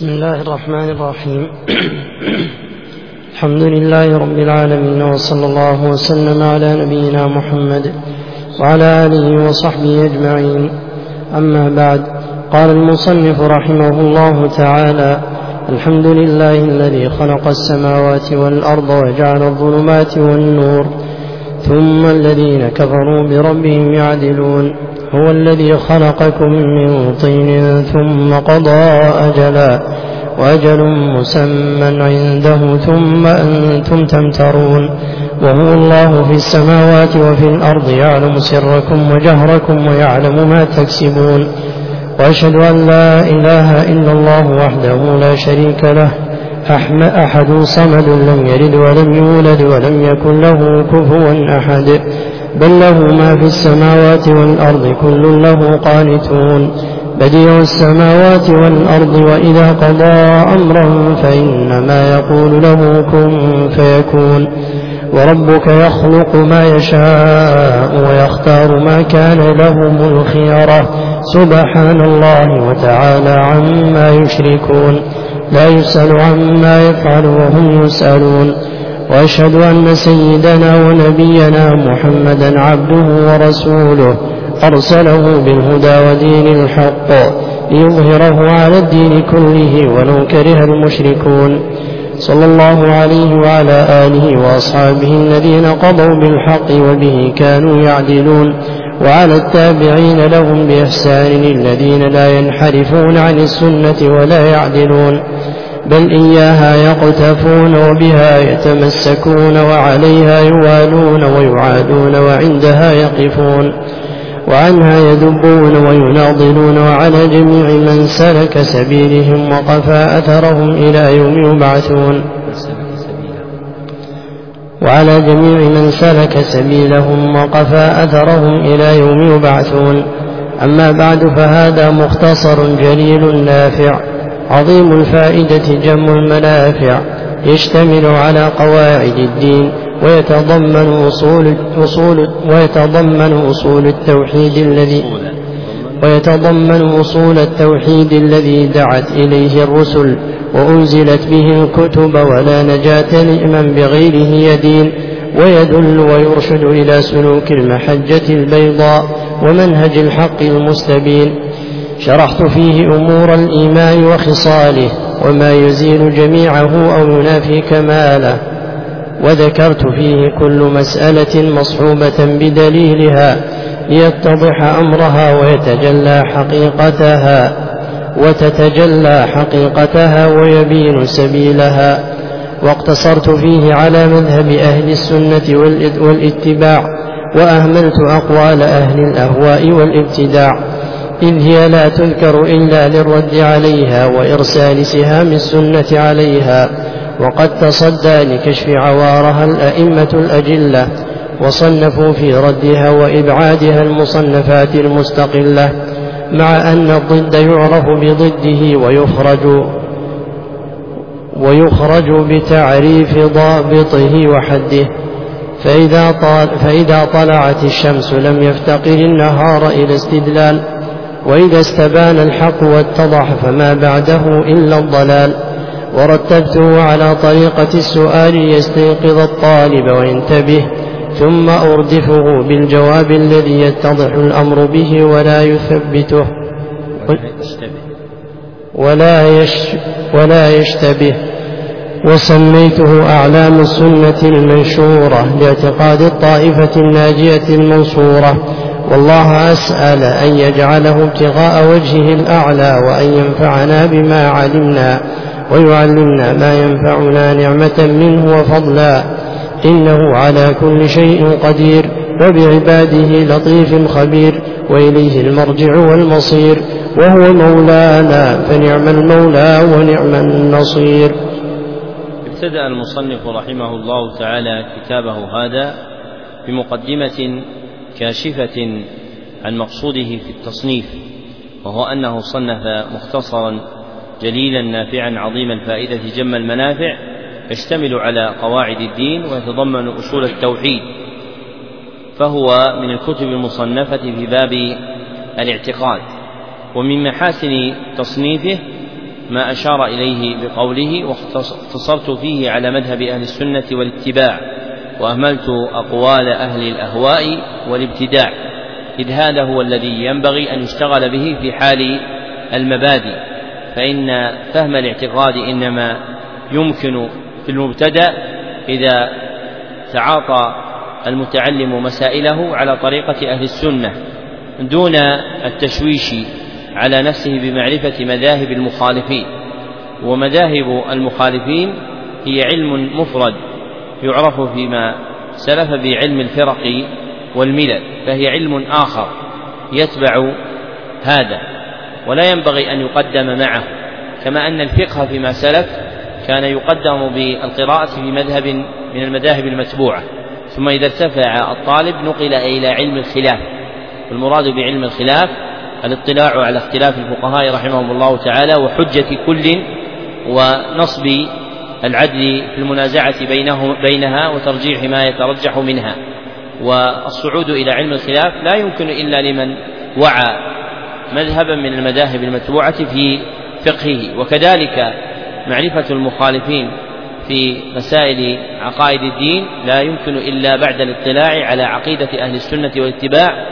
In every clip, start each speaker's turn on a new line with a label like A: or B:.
A: بسم الله الرحمن الرحيم. الحمد لله رب العالمين، وصلى الله وسلم على نبينا محمد وعلى آله وصحبه أجمعين. أما بعد، قال المصنف رحمه الله تعالى: الحمد لله الذي خلق السماوات والأرض وجعل الظلمات والنور، ثم الذين كفروا بربهم يعدلون. هو الذي خلقكم من طين ثم قضى أجلا، وأجل مسمى عنده ثم أنتم تمترون. وهو الله في السماوات وفي الأرض، يعلم سركم وجهركم ويعلم ما تكسبون. وأشهد أن لا إله إلا الله وحده لا شريك له، أحد صمد، لم يلد ولم يولد ولم يكن له كفوا أحد، بل له ما في السماوات والأرض، كل له قانتون. بديع السماوات والأرض، وإذا قضى أمرا فإنما يقول له كن فيكون. وربك يخلق ما يشاء ويختار، ما كان لهم الخيرة، سبحان الله وتعالى عما يشركون. لا يسأل عما يفعل وهم يسألون. وأشهد أن سيدنا ونبينا محمدا عبده ورسوله، أرسله بالهدى ودين الحق ليظهره على الدين كله ولو كره المشركون. صلى الله عليه وعلى آله وأصحابه الذين قضوا بالحق وبه كانوا يعدلون، وعلى التابعين لهم بإحسان الذين لا ينحرفون عن السنة ولا يعدلون، بل إياها يقتفون وبها يتمسكون، وعليها يوالون ويعادون، وعندها يقفون، وعنها يدبون ويناضلون. وعلى جميع من سلك سبيلهم وقفى أثرهم إلى يوم يبعثون. وعلى جميع من سلك سبيلهم وقفى أثرهم إلى يوم يبعثون. أما بعد، فهذا مختصر جليل نافع عظيم الفائدة جم المنافع، يشتمل على قواعد الدين، ويتضمن أصول التوحيد الذي دعت إليه الرسل وأنزلت به الكتب، ولا نجاة لمن بغيره يدين، ويدل ويرشد إلى سلوك المحجة البيضاء ومنهج الحق المستبين. شرحت فيه أمور الإيمان وخصاله، وما يزيل جميعه أو ينافي كماله، وذكرت فيه كل مسألة مصحوبة بدليلها ليتضح أمرها وتتجلى حقيقتها ويبين سبيلها. واقتصرت فيه على مذهب أهل السنة والاتباع، وأهملت أقوال أهل الأهواء والابتداع، إذ هي لا تذكر إلا للرد عليها وإرسال سهام السنة عليها. وقد تصدى لكشف عوارها الأئمة الأجلة، وصنفوا في ردها وإبعادها المصنفات المستقلة، مع أن الضد يعرف بضده ويخرج بتعريف ضابطه وحده. فإذا طلعت الشمس لم يفتقر النهار إلى استدلال، وإذا استبان الحق واتضح فما بعده إلا الضلال. ورتبته على طريقة السؤال ليستيقظ الطالب وينتبه، ثم أردفه بالجواب الذي يتضح الأمر به ولا يشتبه. وسميته أعلام السنة المنشورة، لاعتقاد الطائفة الناجية المنصورة. والله أسأل أن يجعله ابتغاء وجهه الأعلى، وأن ينفعنا بما علمنا ويعلمنا ما ينفعنا، نعمة منه وفضلا، إنه على كل شيء قدير، وبعباده لطيف خبير، وإليه المرجع والمصير، وهو مولانا فنعم المولى ونعم النصير.
B: ابتدأ المصنف رحمه الله تعالى كتابه هذا بمقدمة كاشفة عن مقصوده في التصنيف، وهو أنه صنف مختصرا جليلا نافعا عظيم الفائدة جم المنافع، يشتمل على قواعد الدين ويتضمن أصول التوحيد، فهو من الكتب المصنفة في باب الاعتقاد. ومن محاسن تصنيفه ما أشار إليه بقوله: واختصرت فيه على مذهب أهل السنة والاتباع وأهملت أقوال أهل الأهواء والابتداع، إذ هذا هو الذي ينبغي أن يشتغل به في حال المبادئ، فإن فهم الاعتقاد إنما يمكن في المبتدأ إذا تعاطى المتعلم مسائله على طريقة أهل السنة دون التشويش على نفسه بمعرفة مذاهب المخالفين. ومذاهب المخالفين هي علم مفرد يعرف فيما سلف بعلم الفرق والملل، فهي علم آخر يتبع هذا ولا ينبغي أن يقدم معه، كما أن الفقه فيما سلف كان يقدم بالقراءة في مذهب من المذاهب المتبوعة، ثم إذا ارتفع الطالب نقل إلى علم الخلاف. والمراد بعلم الخلاف الاطلاع على اختلاف الفقهاء رحمهم الله تعالى وحجة كل ونصب العدل في المنازعة بينها وترجيح ما يترجح منها. والصعود إلى علم الخلاف لا يمكن إلا لمن وعى مذهبا من المذاهب المتبوعة في فقهه. وكذلك معرفة المخالفين في مسائل عقائد الدين لا يمكن إلا بعد الاطلاع على عقيدة أهل السنة والاتباع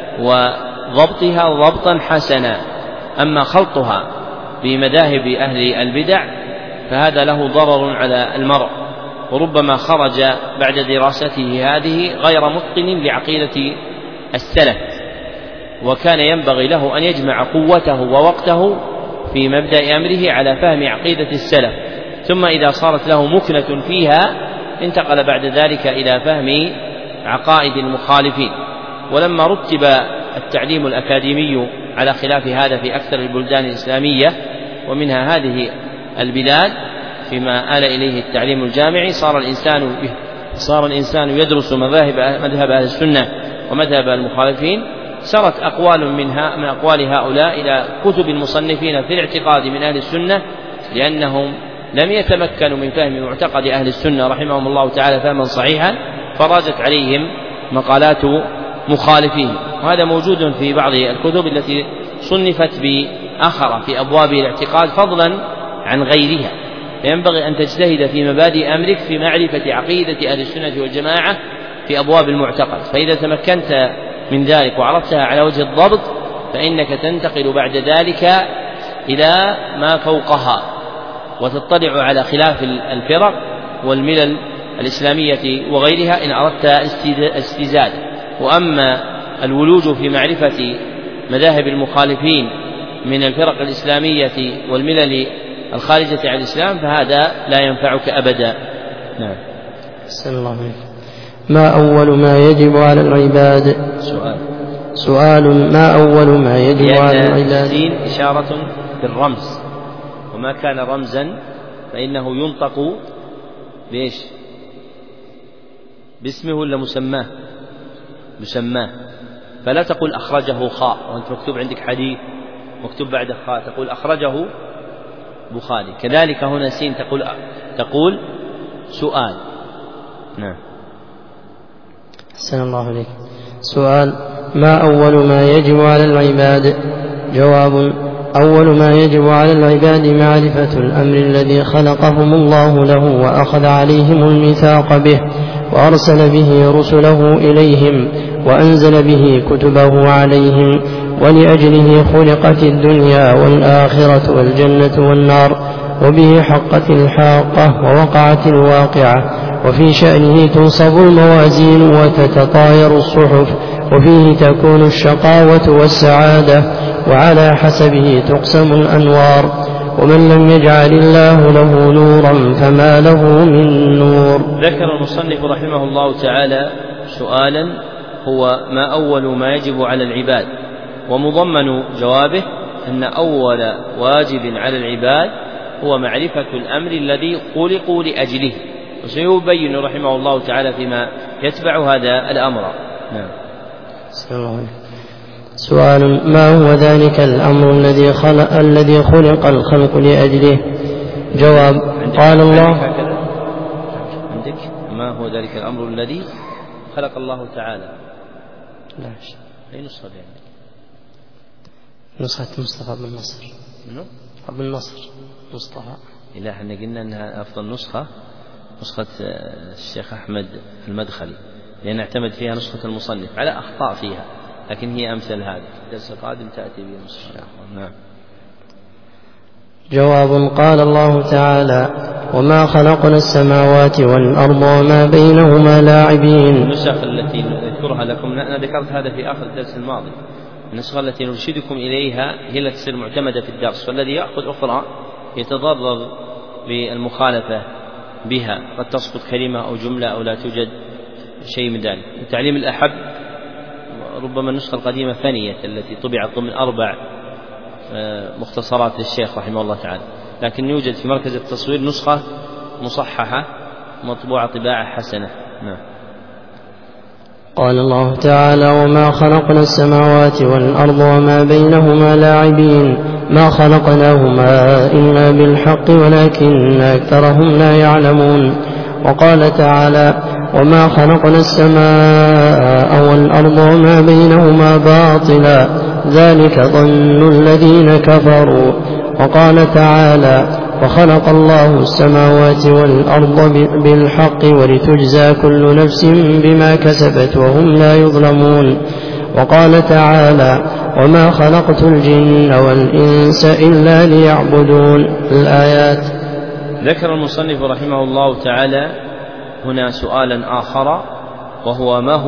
B: وضبطها ضبطا حسنا. أما خلطها بمذاهب أهل البدع فهذا له ضرر على المرء، وربما خرج بعد دراسته هذه غير متقن لعقيدة السلف، وكان ينبغي له أن يجمع قوته ووقته في مبدأ أمره على فهم عقيدة السلف، ثم إذا صارت له مكنة فيها انتقل بعد ذلك إلى فهم عقائد المخالفين. ولما رتب التعليم الأكاديمي على خلاف هذا في أكثر البلدان الإسلامية ومنها هذه البلاد فيما آل إليه التعليم الجامعي، صار الإنسان يدرس مذهب أهل السنة ومذهب المخالفين. سرت أقوال من أقوال هؤلاء إلى كتب المصنفين في الاعتقاد من أهل السنة، لأنهم لم يتمكنوا من فهم معتقد أهل السنة رحمهم الله تعالى فهما صحيحا، فراجت عليهم مقالات مخالفين. وهذا موجود في بعض الكتب التي صنفت بآخر في أبواب الاعتقاد فضلا عن غيرها. فينبغي أن تجتهد في مبادئ أمرك في معرفة عقيدة أهل السنة والجماعة في أبواب المعتقد، فإذا تمكنت من ذلك وعرفتها على وجه الضبط فإنك تنتقل بعد ذلك إلى ما فوقها وتطلع على خلاف الفرق والملل الإسلامية وغيرها إن أردت استزادة. وأما الولوج في معرفة مذاهب المخالفين من الفرق الإسلامية والملل الخارجة عن الإسلام فهذا لا ينفعك أبدا. نعم.
A: أحسن الله عليك. ما أول ما يجب على العباد؟ سؤال ما أول ما يجب على العباد؟
B: السين إشارة بالرمز، وما كان رمزا فإنه ينطق بإيش؟ باسمه ولا مسماه. فلا تقول أخرجه خاء وأنت مكتوب عندك حديث مكتوب بعد خاء، تقول أخرجه بخاري. كذلك هنا سين تقول سؤال. نعم.
A: أحسن الله عليك. سؤال ما أول ما يجب على العباد؟ جواب أول ما يجب على العباد معرفة الأمر الذي خلقهم الله له وأخذ عليهم الميثاق به وأرسل به رسله إليهم وأنزل به كتبه عليهم، ولأجله خلقت الدنيا والآخرة والجنة والنار، وبه حقت الحاقة ووقعت الواقعة، وفي شأنه تنصب الموازين وتتطاير الصحف، وفيه تكون الشقاوة والسعادة، وعلى حسبه تقسم الأنوار، ومن لم يجعل الله له نورا فما له من نور.
B: ذكر المصنف رحمه الله تعالى سؤالا هو ما أول ما يجب على العباد، ومضمن جوابه أن أول واجب على العباد هو معرفة الأمر الذي خلقوا لأجله، وسيبين رحمه الله تعالى فيما يتبع هذا الأمر. نعم.
A: سؤال ما هو ذلك الأمر الذي خلق الخلق لأجله؟ جواب قال الله
B: عندك ما هو ذلك الأمر الذي خلق الله تعالى؟
A: لا
B: أي نسخة يعني؟
A: نسخة مصطفى بن نصر. أبو النصر مصطفى.
B: لا، احنا قلنا أنها أفضل نسخة الشيخ أحمد المدخلي، لأن اعتمد فيها نسخة المصنف على أخطاء فيها، لكن هي أمثل هذه. الدرس القادم تأتي به نسخة. نعم.
A: جواب. قال الله تعالى: وما خلقنا السماوات والأرض وما بينهما لاعبين.
B: النسخ التي نذكرها لكم، أنا ذكرت هذا في آخر الدرس الماضي، النسخة التي نرشدكم إليها هي التي تصير معتمدة في الدرس، والذي يأخذ أخرى يتضرر بالمخالفة بها، قد تسقط كلمة أو جملة أو لا توجد شيء من ذلك. تعليم الأحب ربما النسخة القديمة ثانية التي طبعت ضمن 4 مختصرات للشيخ رحمه الله تعالى، لكن يوجد في مركز التصوير نسخة مصححة مطبوعة طباعة حسنة. نعم.
A: قال الله تعالى: وما خلقنا السماوات والأرض وما بينهما لاعبين ما خلقناهما إلا بالحق ولكن أكثرهم لا يعلمون. وقال تعالى: وما خلقنا السماء والأرض وما بينهما باطلا ذلك ظن الذين كفروا. وقال تعالى: وخلق الله السماوات والأرض بالحق ولتجزى كل نفس بما كسبت وهم لا يظلمون. وقال تعالى: وما خلقت الجن والإنس إلا ليعبدون. الآيات.
B: ذكر المصنف رحمه الله تعالى هنا سؤالا آخر، وهو ما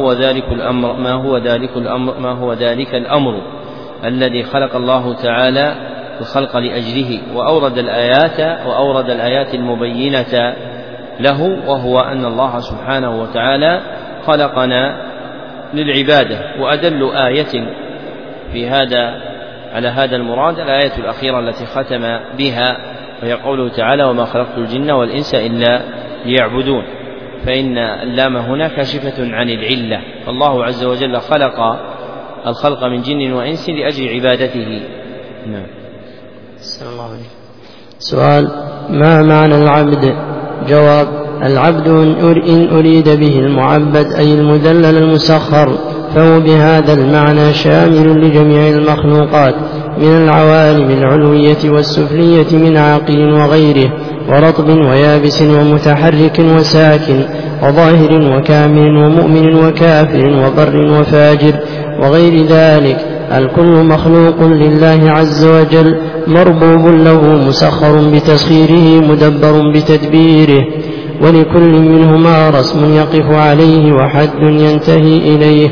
B: هو ذلك الأمر الذي خلق الله تعالى الخلق لأجله، وأورد الآيات المبينة له، وهو أن الله سبحانه وتعالى خلقنا للعبادة. وأدل آية في على هذا المراد الآية الأخيرة التي ختم بها، وهي قوله تعالى: وما خلقت الجن والإنس إلا ليعبدون. فإن اللام هنا كاشفة عن العلة، فالله عز وجل خلق الخلق من جن وإنس لأجل عبادته. نعم.
A: سؤال: ما معنى العبد؟ جواب: العبد إن أريد به المعبد أي المذلل المسخر، فهو بهذا المعنى شامل لجميع المخلوقات من العوالم العلوية والسفلية من عاقل وغيره، ورطب ويابس ومتحرك وساكن، وظاهر وكامل ومؤمن وكافر وبر وفاجر وغير ذلك. الكل مخلوق لله عز وجل، مربوب له مسخر بتسخيره مدبر بتدبيره، ولكل منهما رسم يقف عليه وحد ينتهي إليه،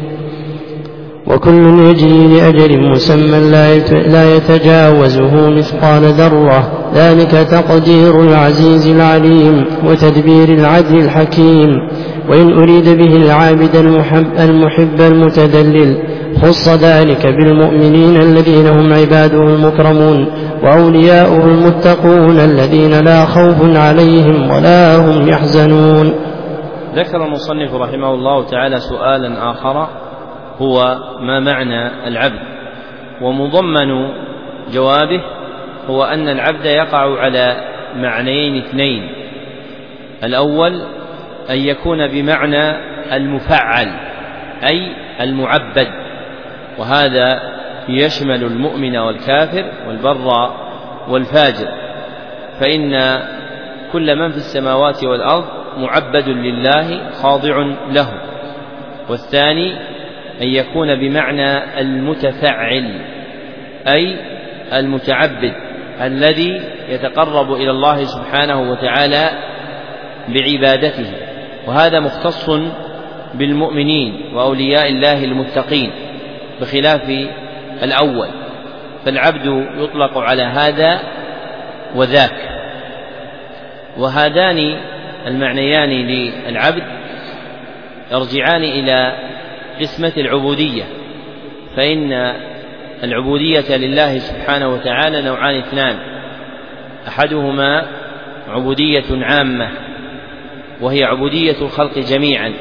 A: وكل يجري لأجل مسمى لا يتجاوزه مثقال ذرة. ذلك تقدير العزيز العليم وتدبير العدل الحكيم. وإن أريد به العابد المحب المتدلل، خص ذلك بالمؤمنين الذين هم عباده المكرمون وأولياؤه المتقون الذين لا خوف عليهم ولا هم يحزنون.
B: ذكر المصنف رحمه الله تعالى سؤالا آخر، هو ما معنى العبد؟ ومضمن جوابه هو أن العبد يقع على معنيين 2: الأول أن يكون بمعنى المفعل أي المعبد، وهذا يشمل المؤمن والكافر والبر والفاجر، فإن كل من في السماوات والأرض معبد لله خاضع له. والثاني أن يكون بمعنى المتفعل أي المتعبد الذي يتقرب إلى الله سبحانه وتعالى بعبادته، وهذا مختص بالمؤمنين وأولياء الله المتقين بخلاف الأول، فالعبد يطلق على هذا وذاك. وهذان المعنيان للعبد يرجعان إلى قسمة العبودية، فإن العبودية لله سبحانه وتعالى نوعان 2: أحدهما عبودية عامة وهي عبودية الخلق جميعا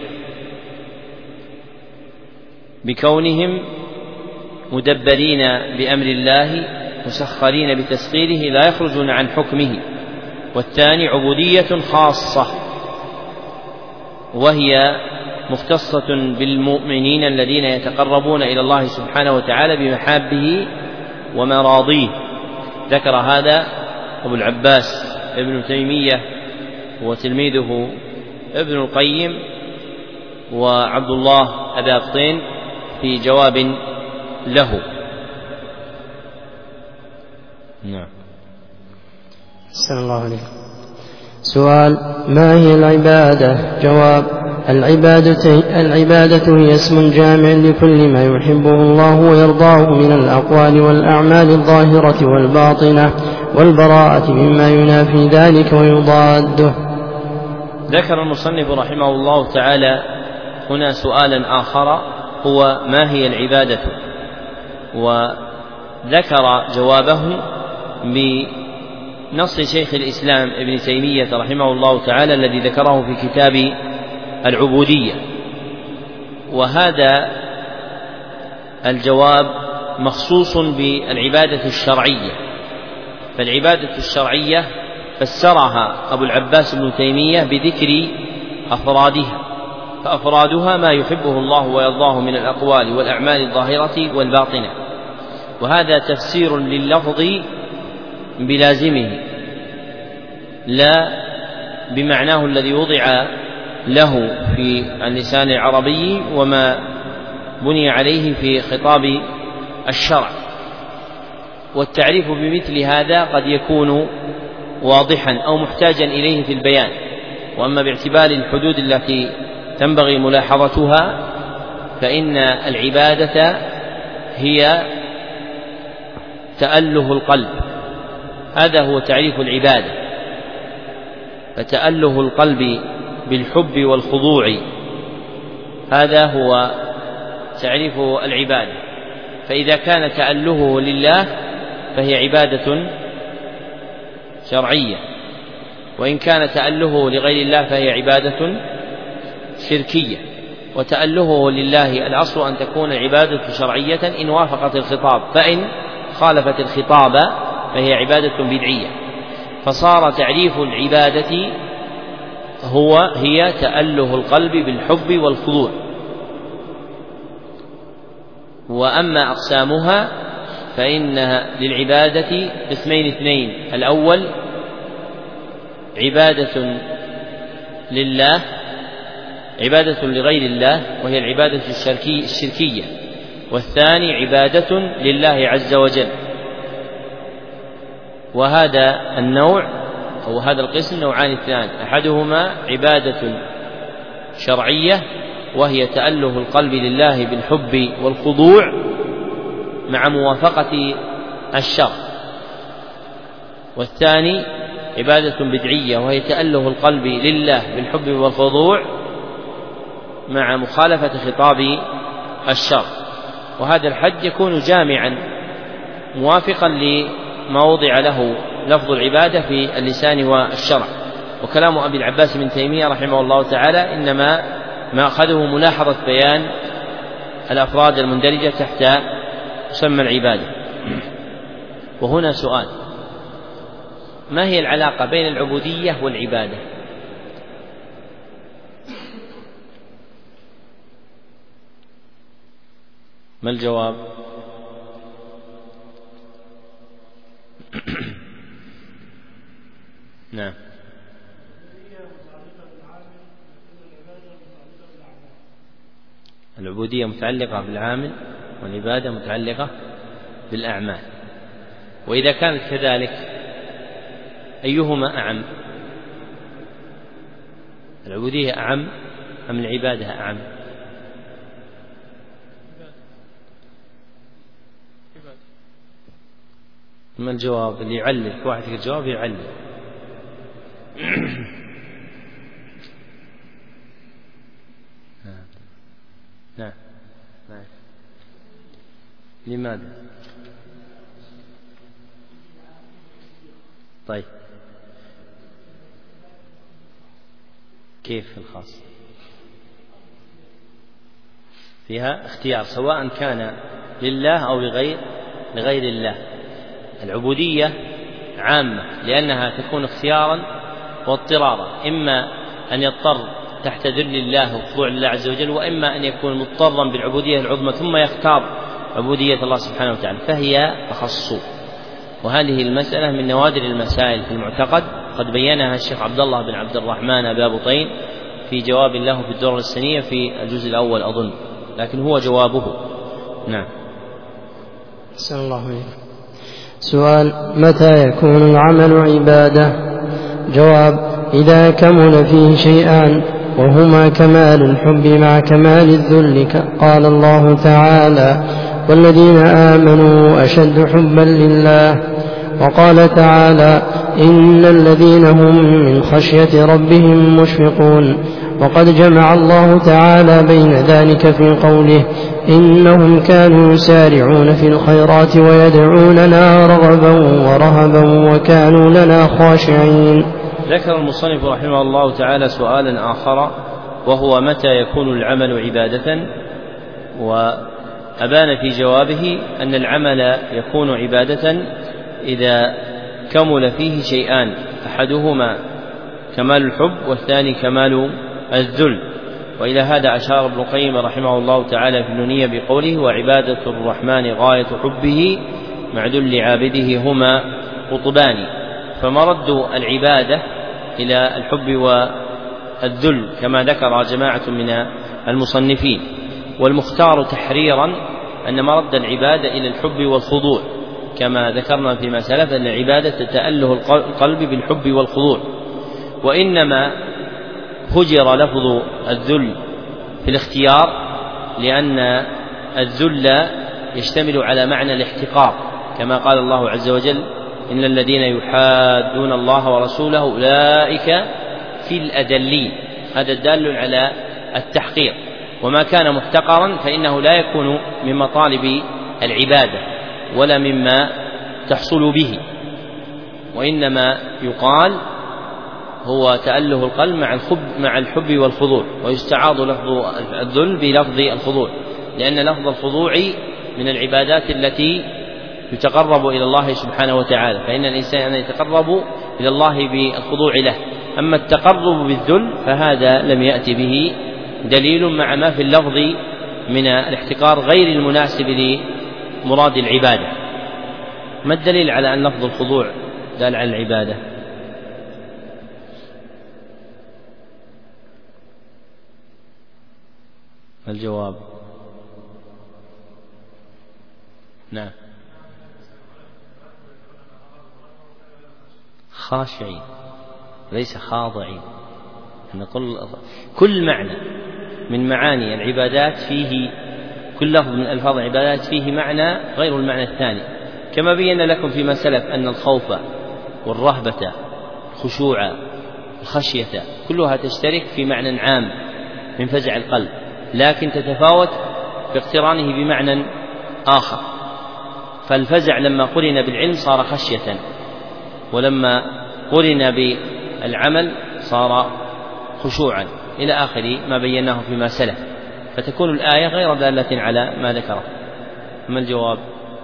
B: بكونهم مدبرين بأمر الله مسخرين بتسخيره لا يخرجون عن حكمه. والثاني عبودية خاصة وهي مختصة بالمؤمنين الذين يتقربون إلى الله سبحانه وتعالى بمحابه ومراضيه، ذكر هذا أبو العباس ابن تيمية وتلميذه ابن القيم وعبد الله أبي أبطين في جواب له. نعم.
A: أحسن الله عليكم. سؤال: ما هي العبادة؟ جواب: العبادة هي اسم جامع لكل ما يحبه الله ويرضاه من الأقوال والأعمال الظاهرة والباطنة، والبراءة مما ينافي ذلك ويضاده.
B: ذكر المصنف رحمه الله تعالى هنا سؤالا آخر هو: ما هي العبادة؟ وذكر جوابه بنص شيخ الإسلام ابن تيمية رحمه الله تعالى الذي ذكره في كتاب العبودية. وهذا الجواب مخصوص بالعبادة الشرعية، فالعبادة الشرعية فسرها أبو العباس ابن تيمية بذكر أفرادها، فأفرادها ما يحبه الله ويرضاه من الأقوال والأعمال الظاهرة والباطنة، وهذا تفسير لللفظ بلازمه لا بمعناه الذي وضع له في اللسان العربي وما بني عليه في خطاب الشرع. والتعريف بمثل هذا قد يكون واضحا أو محتاجا إليه في البيان، وأما باعتبار الحدود التي تنبغي ملاحظتها فإن العبادة هي تأله القلب، هذا هو تعريف العبادة، فتأله القلب بالحب والخضوع، هذا هو تعريف العبادة. فإذا كان تألهه لله فهي عبادة شرعية، وإن كان تألهه لغير الله فهي عبادة شركية. وتألهه لله الأصل أن تكون عبادة شرعية إن وافقت الخطاب، فإن خالفت الخطاب فهي عبادة بدعية. فصار تعريف العبادة هي تأله القلب بالحب والخضوع. وأما أقسامها فإنها للعبادة قسمين اثنين: الأول عبادة لله، عبادة لغير الله وهي العبادة الشركية، والثاني عبادة لله عز وجل. وهذا النوع أو هذا القسم نوعان اثنان: أحدهما عبادة شرعية وهي تأله القلب لله بالحب والخضوع مع موافقة الشرع، والثاني عبادة بدعية وهي تأله القلب لله بالحب والخضوع مع مخالفة خطاب الشرع. وهذا الحد يكون جامعا موافقا لما وضع له لفظ العبادة في اللسان والشرع. وكلام أبي العباس بن تيمية رحمه الله تعالى إنما ما أخذه ملاحظة بيان الأفراد المندرجة تحت مسمى العبادة. وهنا سؤال: ما هي العلاقة بين العبودية والعبادة؟ ما الجواب؟ نعم. العبودية متعلقة بالعامل والعبادة متعلقة بالأعمال. وإذا كانت كذلك أيهما أعم؟ العبودية أعم أم العبادة أعم؟ ما الجواب؟ اللي يعلل واحد في الجواب يعلل. نعم. لماذا؟ طيب كيف الخاص؟ فيها اختيار سواء كان لله أو لغير الله. العبودية عامة لأنها تكون اختيارا واضطرارا، إما أن يضطر تحت ذل الله وخضوع لله عز وجل، وإما أن يكون مضطرا بالعبودية العظمى ثم يختار عبودية الله سبحانه وتعالى، فهي أخص. وهذه المسألة من نوادر المسائل في المعتقد، قد بينها الشيخ عبد الله بن عبد الرحمن أبا بطين في جواب له في الدرر السنية في الجزء الأول أظن، لكن هو جوابه. نعم.
A: أحسن الله عليك. سؤال: متى يكون العمل عبادة؟ جواب: إذا كمل فيه شيئان، وهما كمال الحب مع كمال الذل، قال الله تعالى: والذين آمنوا أشد حبا لله. وقال تعالى: إن الذين هم من خشية ربهم مشفقون. وقد جمع الله تعالى بين ذلك في قوله: إنهم كانوا يسارعون في الخيرات ويدعوننا رغبا ورهبا وكانوا لنا خاشعين.
B: ذكر المصنف رحمه الله تعالى سؤالا آخر، وهو متى يكون العمل عبادة، وأبان في جوابه أن العمل يكون عبادة إذا كمل فيه شيئان، أحدهما كمال الحب والثاني كمال الذل. وإلى هذا أشار ابن القيم رحمه الله تعالى في النونية بقوله: وعبادة الرحمن غاية حبه مع ذل عابده هما قطبان. فمرد العبادة إلى الحب والذل كما ذكر جماعة من المصنفين، والمختار تحريرا أن مرد العبادة إلى الحب والخضوع، كما ذكرنا فيما سلف أن العبادة تأله القلب بالحب والخضوع. وإنما هجر لفظ الذل في الاختيار لأن الذل يشتمل على معنى الاحتقار، كما قال الله عز وجل: إن الذين يحادون الله ورسوله أولئك في الأذلين. هذا الدال على التحقير، وما كان محتقرا فإنه لا يكون من مطالب العبادة ولا مما تحصل به، وإنما يقال هو تأله القلب مع الحب والخضوع، ويستعاض لفظ الذل بلفظ الخضوع، لأن لفظ الخضوع من العبادات التي يتقرب إلى الله سبحانه وتعالى، فإن الإنسان يتقرب إلى الله بالخضوع له. أما التقرب بالذل فهذا لم يأتي به دليل مع ما في اللفظ من الاحتقار غير المناسب لمراد العبادة. ما الدليل على أن لفظ الخضوع دال على العبادة؟ الجواب: نعم، خاشعين ليس خاضعين. نقول كل معنى من معاني العبادات فيه، كل لفظ من ألفاظ العبادات فيه معنى غير المعنى الثاني، كما بينا لكم فيما سلف أن الخوف والرهبة الخشوع الخشية كلها تشترك في معنى عام من فزع القلب، لكن تتفاوت باقترانه بمعنى آخر. فالفزع لما قرن بالعلم صار خشية، ولما قرن بالعمل صار خشوعا، إلى آخر ما بيناه فيما سلف، فتكون الآية غير دالة على ما ذكره. ما الجواب؟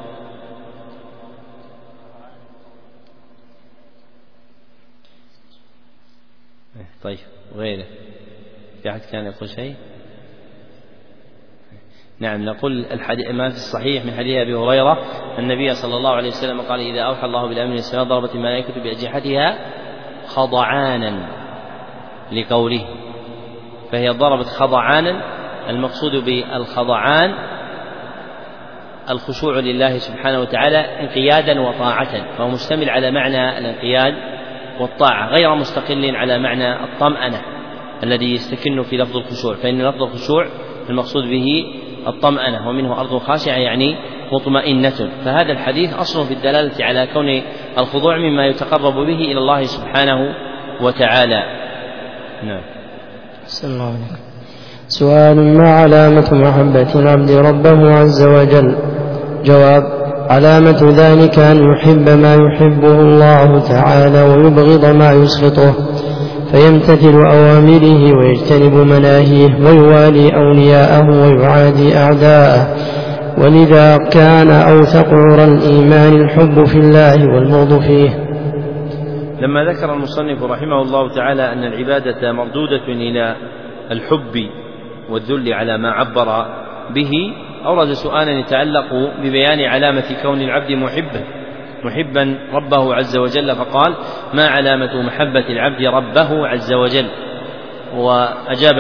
B: طيب، غيره في أحد كان يقول شيء؟ نعم، نقول ما في الصحيح من حديث أبي هريرة النبي صلى الله عليه وسلم قال: إذا أوحى الله بالأمر السماء ضربت الملائكة بأجنحتها خضعانا لقوله، فهي ضربت خضعانا. المقصود بالخضعان الخشوع لله سبحانه وتعالى انقيادا وطاعة، فهو مشتمل على معنى الانقياد والطاعة غير مستقل على معنى الطمأنة الذي يستكن في لفظ الخشوع، فإن لفظ الخشوع المقصود به الطمأنة، ومنه أرض خاشعة يعني مطمئنة. فهذا الحديث أصل في الدلالة على كون الخضوع مما يتقرب به إلى الله سبحانه وتعالى. نعم.
A: السلام عليكم. سؤال: ما علامة محبة العبد ربه عز وجل؟ جواب: علامة ذلك أن يحب ما يحبه الله تعالى ويبغض ما يسخطه، فيمتثل أوامره ويجتنب مناهيه، ويوالي أولياءه ويعادي أعداءه. ولذا كان أوثق عرى الإيمان الحب في الله والبغض فيه.
B: لما ذكر المصنف رحمه الله تعالى أن العبادة مردودة إلى الحب والذل على ما عبر به، أورد سؤالا يتعلق ببيان علامة كون العبد محبا محبا ربه عز وجل، فقال: ما علامة محبة العبد ربه عز وجل؟ وأجاب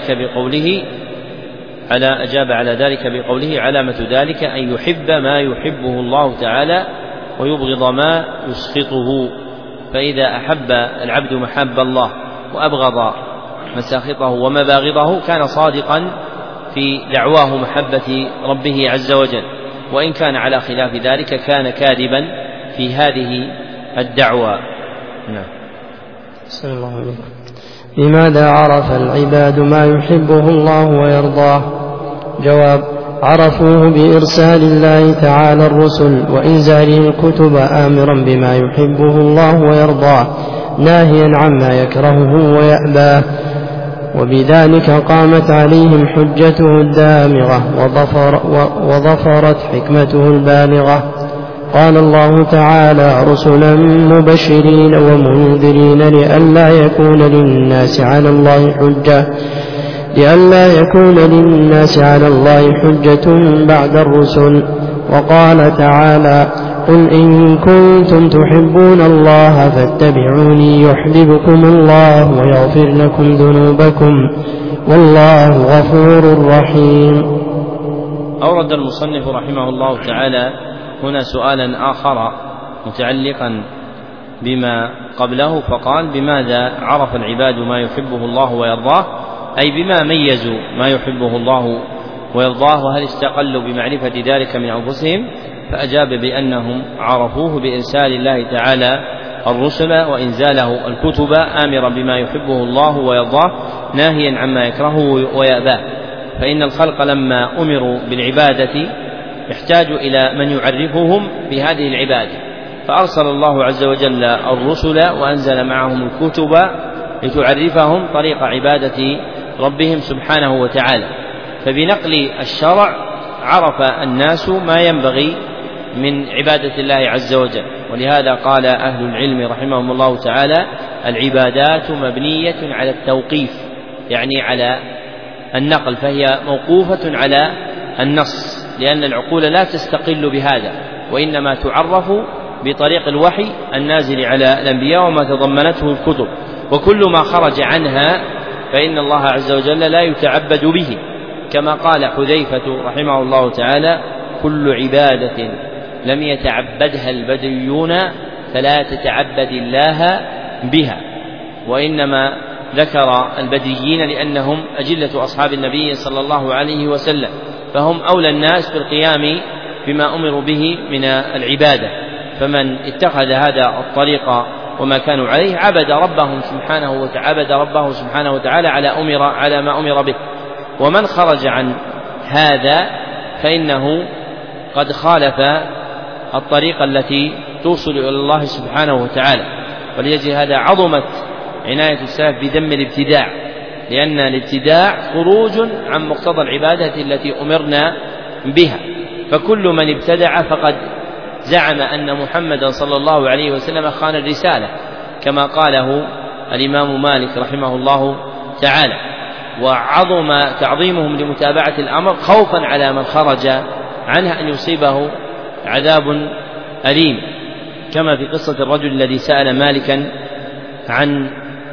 B: على ذلك بقوله: علامة ذلك أن يحب ما يحبه الله تعالى ويبغض ما يسخطه. فإذا أحب العبد محب الله وأبغض مساخطه ومباغضه كان صادقا في دعواه محبة ربه عز وجل، وإن كان على خلاف ذلك كان كاذبا في هذه الدعوة. نعم.
A: صلى الله عليه وسلم. لماذا عرف العباد ما يحبه الله ويرضاه؟ جواب: عرفوه بإرسال الله تعالى الرسل وإنزاله الكتب آمرا بما يحبه الله ويرضاه ناهيا عما يكرهه ويأباه، وبذلك قامت عليهم حجته الدامغة وظفرت حكمته البالغة. قال الله تعالى: رسلا مبشرين ومنذرين لئلا يكون للناس على الله حجة بعد الرسل. وقال تعالى: قل إن كنتم تحبون الله فاتبعوني يحببكم الله ويغفر لكم ذنوبكم والله غفور رحيم.
B: أورد المصنف رحمه الله تعالى هنا سؤالا آخر متعلقا بما قبله، فقال: بماذا عرف العباد ما يحبه الله ويرضاه؟ أي بما ميزوا ما يحبه الله ويرضاه، وهل استقلوا بمعرفة ذلك من أنفسهم؟ فأجاب بأنهم عرفوه بإرسال الله تعالى الرسل وإنزاله الكتب آمرا بما يحبه الله ويرضاه ناهيا عما يكرهه ويأباه. فإن الخلق لما أمروا بالعبادة يحتاج إلى من يعرفهم بهذه العبادة، فأرسل الله عز وجل الرسل وأنزل معهم الكتب لتعرفهم طريق عبادة ربهم سبحانه وتعالى. فبنقل الشرع عرف الناس ما ينبغي من عبادة الله عز وجل، ولهذا قال أهل العلم رحمهم الله تعالى: العبادات مبنية على التوقيف، يعني على النقل، فهي موقوفة على النص، لأن العقول لا تستقل بهذا، وإنما تعرف بطريق الوحي النازل على الأنبياء وما تضمنته الكتب، وكل ما خرج عنها فإن الله عز وجل لا يتعبد به، كما قال حذيفة رحمه الله تعالى: كل عبادة لم يتعبدها البدويون فلا تتعبد الله بها. وإنما ذكر البدويين لأنهم أجلة أصحاب النبي صلى الله عليه وسلم، فهم أولى الناس بالقيام بما أمروا به من العبادة، فمن اتخذ هذا الطريق وما كانوا عليه عبد ربه سبحانه وتعالى على ما أمر به. ومن خرج عن هذا فإنه قد خالف الطريقة التي توصل إلى الله سبحانه وتعالى. ولأجل هذا عظمت عناية السلف بذم الابتداع، لأن الابتداع خروج عن مقتضى العبادة التي أمرنا بها، فكل من ابتدع فقد زعم أن محمدا صلى الله عليه وسلم خان الرسالة، كما قاله الإمام مالك رحمه الله تعالى. وعظم تعظيمهم لمتابعة الأمر خوفا على من خرج عنها أن يصيبه عذاب أليم، كما في قصة الرجل الذي سأل مالكا عن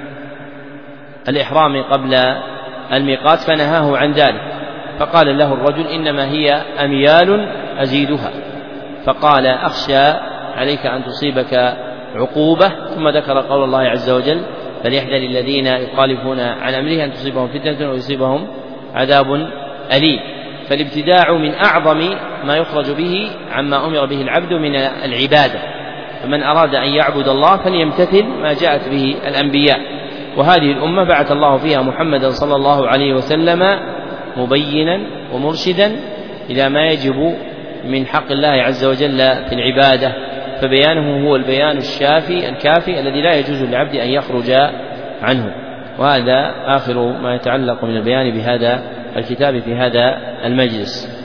B: الإحرام قبل الميقات فنهاه عن ذلك، فقال له الرجل: إنما هي أميال أزيدها. فقال: أخشى عليك أن تصيبك عقوبة. ثم ذكر قول الله عز وجل: فليحذر الذين يخالفون عن أمره أن تصيبهم فتنة ويصيبهم عذاب أليم. فالابتداع من أعظم ما يخرج به عما أمر به العبد من العبادة، فمن أراد أن يعبد الله فليمتثل ما جاءت به الأنبياء. وهذه الأمة بعث الله فيها محمدا صلى الله عليه وسلم مبينا ومرشدا إلى ما يجب من حق الله عز وجل في العبادة، فبيانه هو البيان الشافي الكافي الذي لا يجوز للعبد أن يخرج عنه. وهذا آخر ما يتعلق من البيان بهذا الكتاب في هذا المجلس.